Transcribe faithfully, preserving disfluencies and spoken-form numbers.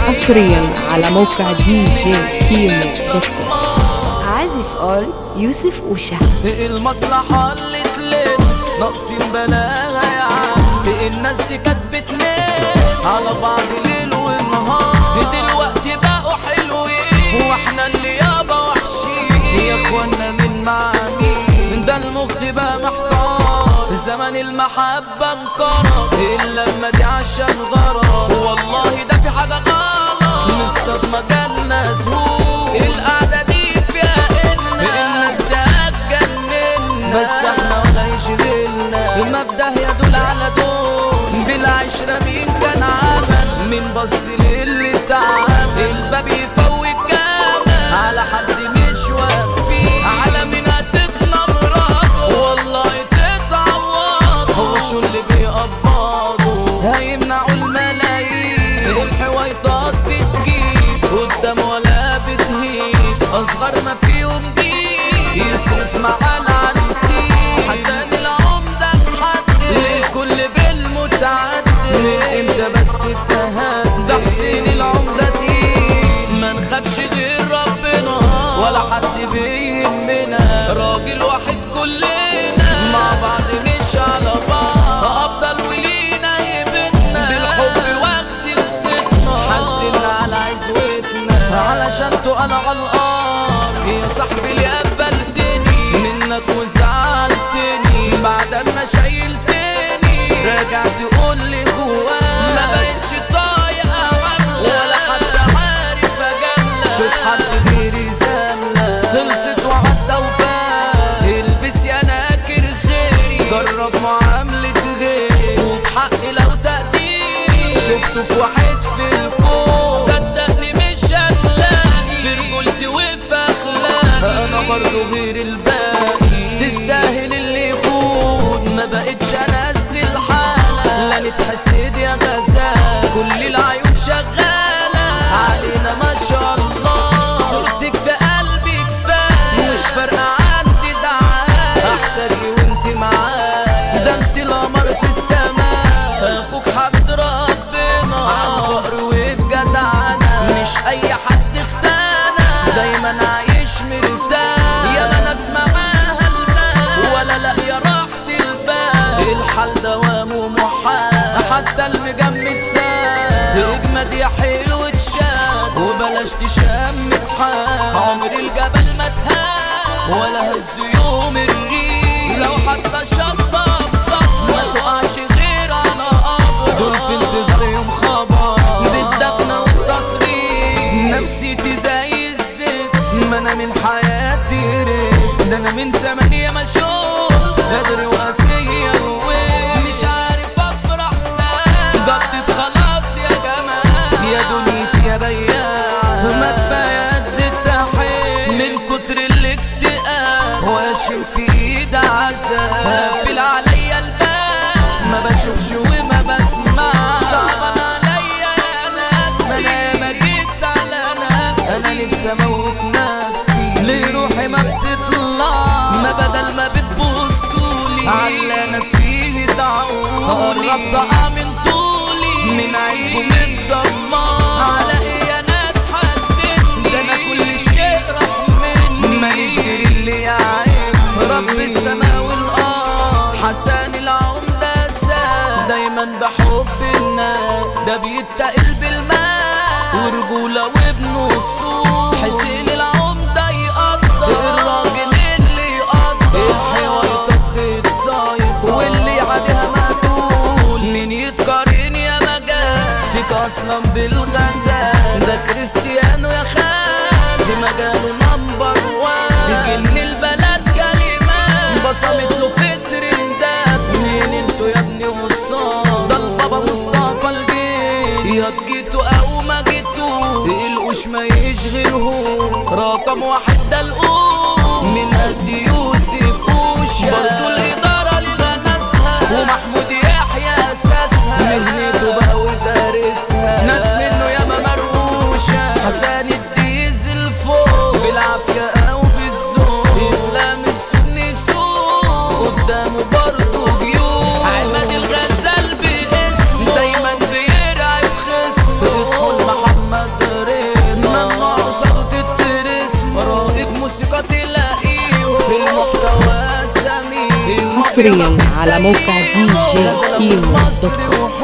حصريا على موقع دي جي كيمو دوت كوم. عازف ار يوسف اوشا. المصلحة اللي تلين ناقصين بلاها يا عم، الناس دي كانت بتنام على بعض ليل ونهار، دلوقتي بقوا حلوين واحنا اللي يابا وحشين يا اخوانا. من معاني ده المخ بقى محتار، زمن المحبة انقرض الا لما دي عشان غرض، والله ده في حاجة غلط من الصدمة جالنا زهور. القعدة دي فيها إنا الناس ده هتجننا، بس احنا ولا يشغلنا المبدأ يدل على دول. بالعشرة مين كان عمل، مين بص للي تعب، الباب يفوت جامل على حد مش وافي، على مين هتطلع مراته والله تتعوض. هو شو اللي بيقبضوا هيمنعوا الملايين، الحويطات بتجيب قدام ولا بتهيب، اصغر ما فيهم دي يصرف مع العنتيب. حسن العمدة محدد للكل بالمتعدد، من امتى بس اتهد ده حسين العمدة تقيل. ما نخافش غير ربنا ولا حد بيهمنا، راجل واحد كلنا مع بعض مش على بعض، ابطال ولينا هيبتنا بالحب واخد لصتنا، حاسدنا على عزوتنا علشان تقال على الارض. يا صاحبي اللي قفلتني منك وزعلتني بعد ما شايلتني، راجع تقول لي جواك ما بقتش طايق عملة ولا حد عارف اجاملك. شوف حد غيري زلة خلصت وعدى وفات، البس يا ناكر خيري جرب معاملة غيري، وبحق لو تقديري شفته في واحد في الكون، صدقني مش هتلاقي في رجولتي وفي اخلاقي انا برضو غير الباقي. تستاهل اللي يخون ما بقتش انزل حالة، لا نتحسد يا غزال كل العيون شغالة علينا ما شاء الله. صورتك في قلبي كفاية مش فارقة عندي دعاية، احتاجي وانت معايا ده انت القمر في السماء، اخوك حبيب ربنا عن فقر وجدعنا، مش اي حد اختانا دايما عايش مرتاح. يا ما ناس معاها البال ولا لا يا راحة البال، الحال دوامه محال حتى المجمد سال، اجمد يا حلو تشاد وبلاش تشمت حال، عمر الجبل ما تهان ولا هز يوم الريح، لو حتى شطة بصف ما تقعش غير على قبر، دول في انتظار يوم خبر بالدفنة والتصريح. نفسيتي زي الزفت ما انا من حياتي ريت، ده انا من زمان يا ما شوف قادر وقاسية ومش عارف افرح ساعة، ضبطت خلاص يا جماعة يا دنيتي يا بياعة، ما كفاية قد التحية من كتر الاكتئاب، واشم في ايد عذاب قافل عليا الباب، ما بشوفش وما بسمع صعبان عليا يا نفسي، ما انا ما جيت على نفسي، انا نفسي اموت نفسي ليه روحي ما بتطلع، ما بدل ما بتبصولي على انا فيه دعولي، قربت اقع من طولي من عيبكم الدمار، على ايه يا ناس حاسدني ده انا كل شيء راح مني، ماليش غير اللي يعيب رب السماء والارض. حسن العمدة ساد دايما بحب الناس، ده بيتقل بالمال ورجولة وابن الصوت، حسين العمدة يقدر الراجل اللي يقدر، الحويطات بتصايد واللي عليها مقتول، مين يتقارن يا مجال فيك اصلا بالغزال، ده كريستيانو يا خال في مجاله نمبر وان، بجن البلد كلمات بصمت له في ترندات، مين انتوا يا ابني وصال ده البابا مصطفى الجيل، يا جيتوا او ما جيتوا القوش ما يشغلهوش، رقم واحد ده القوم من قد يوسف اوشا، برضو الاداره لغا ناسها ومحمود يحيى اساسها، مهنته بقى ودارسها ناس منه ياما مروشه، حسن الديزل فوق بالعافيه او بالذوق، اسلام السني سوق قدامه برضو جيوب، عماد الغزال باسمه دايما بيرعب خصمه، اصحوا لمحمد حصريا على موقع دي جي كيمو دوت كوم.